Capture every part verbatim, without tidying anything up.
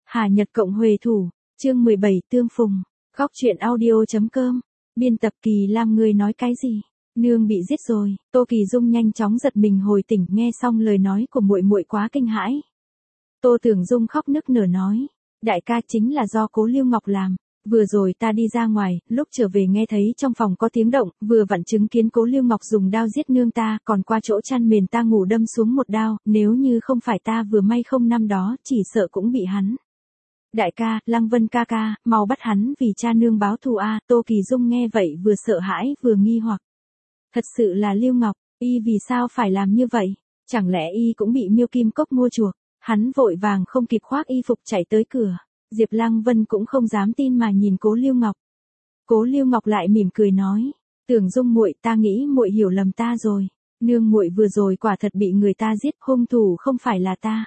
Hà Nhật Cộng Huệ Thủ, chương mười bảy Tương Phùng, góc truyện audio.com, biên tập Kỳ Lam. Ngươi nói cái gì? Nương bị giết rồi. Tô Kỳ Dung nhanh chóng giật mình hồi tỉnh, nghe xong lời nói của muội muội quá kinh hãi. Tô Tưởng Dung khóc nức nở nói, đại ca chính là do Cố Lưu Ngọc làm. Vừa rồi ta đi ra ngoài, lúc trở về nghe thấy trong phòng có tiếng động, vừa vặn chứng kiến Cố Lưu Ngọc dùng đao giết nương ta, còn qua chỗ chăn mền ta ngủ đâm xuống một đao, nếu như không phải ta vừa may không năm đó, chỉ sợ cũng bị hắn. Đại ca, Lăng Vân ca ca, mau bắt hắn vì cha nương báo thù a. Tô Kỳ Dung nghe vậy vừa sợ hãi vừa nghi hoặc. Thật sự là Lưu Ngọc, y vì sao phải làm như vậy? Chẳng lẽ y cũng bị Miêu Kim Cốc mua chuộc? Hắn vội vàng không kịp khoác y phục chạy tới cửa. Diệp Lăng Vân cũng không dám tin mà nhìn Cố Lưu Ngọc. Cố Lưu Ngọc lại mỉm cười nói, Tưởng Dung muội, ta nghĩ muội hiểu lầm ta rồi. Nương muội vừa rồi quả thật bị người ta giết, hung thủ không phải là ta.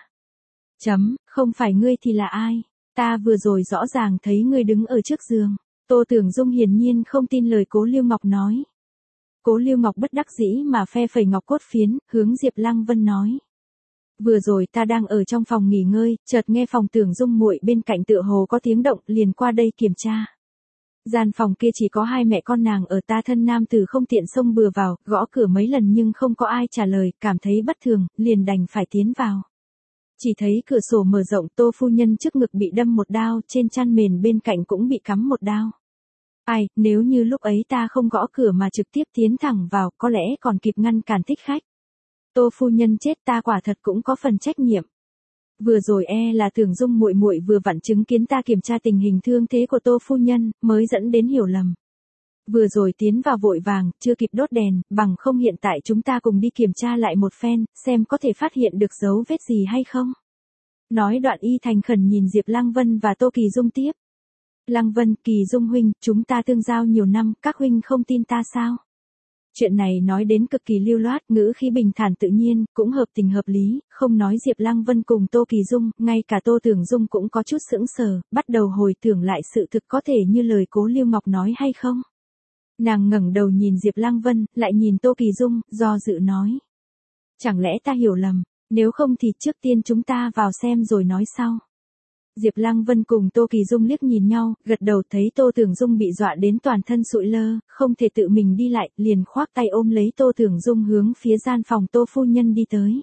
Chấm, không phải ngươi thì là ai? Ta vừa rồi rõ ràng thấy ngươi đứng ở trước giường. Tô Tưởng Dung hiển nhiên không tin lời Cố Lưu Ngọc nói. Cố Lưu Ngọc bất đắc dĩ mà phe phẩy ngọc cốt phiến, hướng Diệp Lăng Vân nói. Vừa rồi ta đang ở trong phòng nghỉ ngơi, chợt nghe phòng Tưởng Dung muội bên cạnh tựa hồ có tiếng động, liền qua đây kiểm tra. Gian phòng kia chỉ có hai mẹ con nàng ở, ta thân nam tử không tiện xông bừa vào, gõ cửa mấy lần nhưng không có ai trả lời, cảm thấy bất thường, liền đành phải tiến vào. Chỉ thấy cửa sổ mở rộng, Tô phu nhân trước ngực bị đâm một đao, trên chăn mền bên cạnh cũng bị cắm một đao. Ai, nếu như lúc ấy ta không gõ cửa mà trực tiếp tiến thẳng vào, có lẽ còn kịp ngăn cản thích khách. Tô phu nhân chết, ta quả thật cũng có phần trách nhiệm. Vừa rồi e là Tưởng Dung muội muội vừa vặn chứng kiến ta kiểm tra tình hình thương thế của Tô phu nhân, mới dẫn đến hiểu lầm. Vừa rồi tiến vào vội vàng, chưa kịp đốt đèn, bằng không hiện tại chúng ta cùng đi kiểm tra lại một phen, xem có thể phát hiện được dấu vết gì hay không. Nói đoạn y thành khẩn nhìn Diệp Lăng Vân và Tô Kỳ Dung tiếp. Lăng Vân, Kỳ Dung huynh, chúng ta tương giao nhiều năm, các huynh không tin ta sao? Chuyện này nói đến cực kỳ lưu loát, ngữ khí bình thản tự nhiên, cũng hợp tình hợp lý, không nói Diệp Lăng Vân cùng Tô Kỳ Dung, ngay cả Tô Tưởng Dung cũng có chút sững sờ, bắt đầu hồi tưởng lại sự thực có thể như lời Cố Lưu Ngọc nói hay không. Nàng ngẩng đầu nhìn Diệp Lăng Vân, lại nhìn Tô Kỳ Dung, do dự nói. Chẳng lẽ ta hiểu lầm, nếu không thì trước tiên chúng ta vào xem rồi nói sau. Diệp Lăng Vân cùng Tô Kỳ Dung liếc nhìn nhau, gật đầu, thấy Tô Tưởng Dung bị dọa đến toàn thân sụi lơ, không thể tự mình đi lại, liền khoác tay ôm lấy Tô Tưởng Dung hướng phía gian phòng Tô phu nhân đi tới.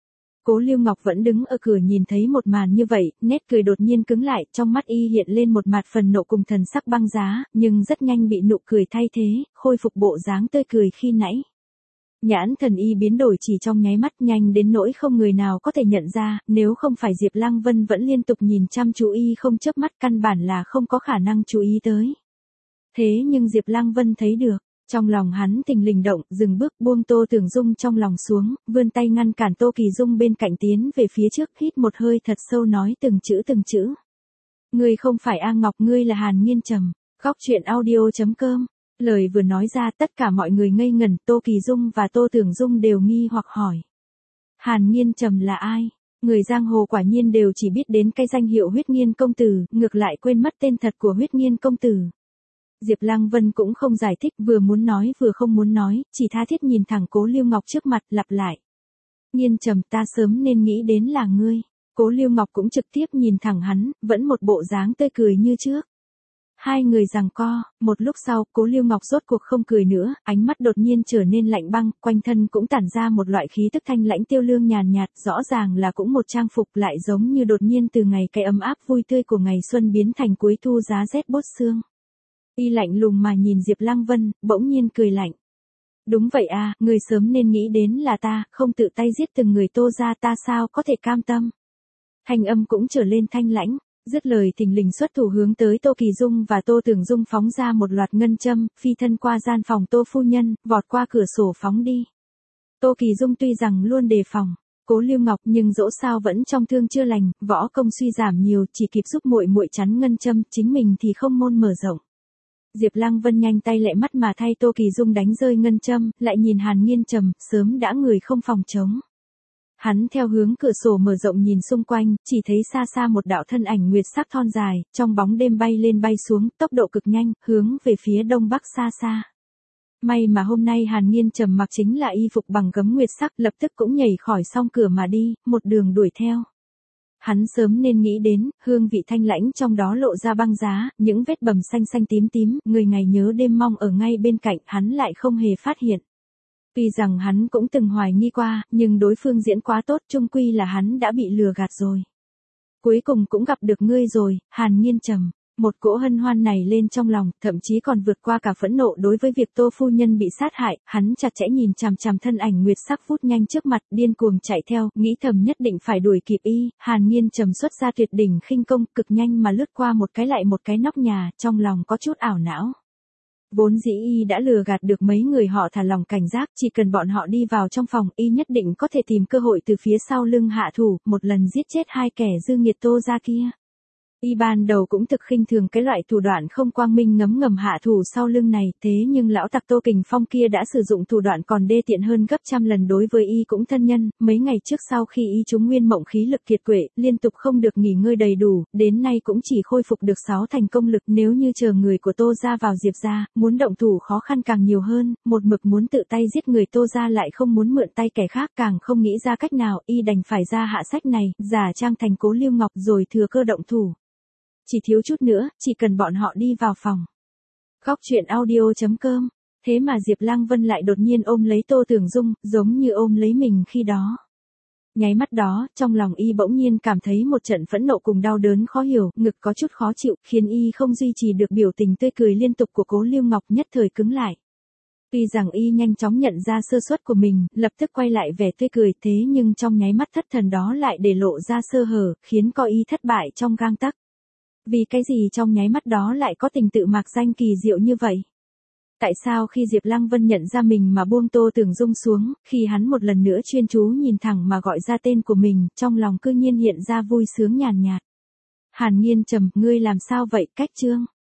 Cố Lưu Ngọc vẫn đứng ở cửa nhìn thấy một màn như vậy, nét cười đột nhiên cứng lại, trong mắt y hiện lên một mặt phần nộ cùng thần sắc băng giá, nhưng rất nhanh bị nụ cười thay thế, khôi phục bộ dáng tươi cười khi nãy. Nhãn thần y biến đổi chỉ trong nháy mắt, nhanh đến nỗi không người nào có thể nhận ra, nếu không phải Diệp Lăng Vân vẫn liên tục nhìn chăm chú y không chớp mắt, căn bản là không có khả năng chú ý tới. Thế nhưng Diệp Lăng Vân thấy được, trong lòng hắn thình lình động, dừng bước, buông Tô Tưởng Dung trong lòng xuống, vươn tay ngăn cản Tô Kỳ Dung bên cạnh tiến về phía trước, hít một hơi thật sâu nói từng chữ từng chữ. Ngươi không phải A Ngọc, ngươi là Hàn Nghiên Trầm. Góc truyện audio.com. Lời vừa nói ra, tất cả mọi người ngây ngẩn, Tô Kỳ Dung và Tô Tưởng Dung đều nghi hoặc hỏi. Hàn Nghiên Trầm là ai? Người giang hồ quả nhiên đều chỉ biết đến cái danh hiệu Huyết Nghiên công tử, ngược lại quên mất tên thật của Huyết Nghiên công tử. Diệp Lăng Vân cũng không giải thích, vừa muốn nói vừa không muốn nói, chỉ tha thiết nhìn thẳng Cố Lưu Ngọc trước mặt, lặp lại. Nghiên Trầm, ta sớm nên nghĩ đến là ngươi. Cố Lưu Ngọc cũng trực tiếp nhìn thẳng hắn, vẫn một bộ dáng tươi cười như trước. Hai người giằng co, một lúc sau, Cố Lưu Ngọc rốt cuộc không cười nữa, ánh mắt đột nhiên trở nên lạnh băng, quanh thân cũng tản ra một loại khí tức thanh lãnh tiêu lương nhàn nhạt, rõ ràng là cũng một trang phục, lại giống như đột nhiên từ ngày cái ấm áp vui tươi của ngày xuân biến thành cuối thu giá rét bốt xương. Y lạnh lùng mà nhìn Diệp Lăng Vân, bỗng nhiên cười lạnh. Đúng vậy à, người sớm nên nghĩ đến là ta, không tự tay giết từng người Tô gia, ta sao có thể cam tâm. Thanh âm cũng trở lên thanh lãnh. Dứt lời thình lình xuất thủ hướng tới Tô Kỳ Dung và Tô Tưởng Dung phóng ra một loạt ngân châm, phi thân qua gian phòng Tô phu nhân, vọt qua cửa sổ phóng đi. Tô Kỳ Dung tuy rằng luôn đề phòng Cố Lưu Ngọc, nhưng dẫu sao vẫn trong thương chưa lành, võ công suy giảm nhiều, chỉ kịp giúp muội muội chắn ngân châm, chính mình thì không môn mở rộng. Diệp Lăng Vân nhanh tay lẹ mắt mà thay Tô Kỳ Dung đánh rơi ngân châm, lại nhìn Hàn Nghiên Trầm, sớm đã người không phòng chống. Hắn theo hướng cửa sổ mở rộng nhìn xung quanh, chỉ thấy xa xa một đạo thân ảnh nguyệt sắc thon dài, trong bóng đêm bay lên bay xuống, tốc độ cực nhanh, hướng về phía đông bắc xa xa. May mà hôm nay Hàn Nghiên Trầm mặc chính là y phục bằng gấm nguyệt sắc, lập tức cũng nhảy khỏi song cửa mà đi, một đường đuổi theo. hắn sớm nên nghĩ đến, hương vị thanh lãnh trong đó lộ ra băng giá, những vết bầm xanh xanh tím tím, người ngày nhớ đêm mong ở ngay bên cạnh, hắn lại không hề phát hiện. Tuy rằng hắn cũng từng hoài nghi qua, nhưng đối phương diễn quá tốt, chung quy là hắn đã bị lừa gạt rồi. Cuối cùng cũng gặp được ngươi rồi, Hàn Nhiên trầm. Một cỗ hân hoan này lên trong lòng, thậm chí còn vượt qua cả phẫn nộ đối với việc Tô phu nhân bị sát hại, hắn chặt chẽ nhìn chằm chằm thân ảnh Nguyệt Sắc vút nhanh trước mặt, điên cuồng chạy theo, nghĩ thầm nhất định phải đuổi kịp y. Hàn Nhiên trầm xuất ra tuyệt đỉnh khinh công, cực nhanh mà lướt qua một cái lại một cái nóc nhà, trong lòng có chút ảo não. Vốn dĩ y đã lừa gạt được mấy người họ thả lòng cảnh giác, chỉ cần bọn họ đi vào trong phòng, y nhất định có thể tìm cơ hội từ phía sau lưng hạ thủ, một lần giết chết hai kẻ dư nghiệt Tô gia kia. Y ban đầu cũng thực khinh thường cái loại thủ đoạn không quang minh ngấm ngầm hạ thủ sau lưng này, thế nhưng lão tặc Tô Kình Phong kia đã sử dụng thủ đoạn còn đê tiện hơn gấp trăm lần đối với y cũng thân nhân, mấy ngày trước sau khi y trúng nguyên mộng khí lực kiệt quệ, liên tục không được nghỉ ngơi đầy đủ, đến nay cũng chỉ khôi phục được sáu thành công lực, nếu như chờ người của Tô gia vào Diệp gia, muốn động thủ khó khăn càng nhiều hơn, một mực muốn tự tay giết người Tô gia lại không muốn mượn tay kẻ khác, càng không nghĩ ra cách nào, y đành phải ra hạ sách này, giả trang thành Cố Lưu Ngọc rồi thừa cơ động thủ. Chỉ thiếu chút nữa, chỉ cần bọn họ đi vào phòng. Góc truyện audio chấm com. Thế mà Diệp Lăng Vân lại đột nhiên ôm lấy Tô Tưởng Dung, giống như ôm lấy mình khi đó. Nháy mắt đó, trong lòng y bỗng nhiên cảm thấy một trận phẫn nộ cùng đau đớn khó hiểu, ngực có chút khó chịu, khiến y không duy trì được biểu tình tươi cười liên tục của Cố Lưu Ngọc, nhất thời cứng lại. Tuy rằng y nhanh chóng nhận ra sơ suất của mình, lập tức quay lại vẻ tươi cười, thế nhưng trong nháy mắt thất thần đó lại để lộ ra sơ hở, khiến co y thất bại trong gang tấc. Vì cái gì trong nháy mắt đó lại có tình tự mạc danh kỳ diệu như vậy? Tại sao khi Diệp Lăng Vân nhận ra mình mà buông Tô Tưởng Dung xuống, khi hắn một lần nữa chuyên chú nhìn thẳng mà gọi ra tên của mình, trong lòng cư nhiên hiện ra vui sướng nhàn nhạt. Hàn Nhiên trầm, ngươi làm sao vậy, Cách Trương?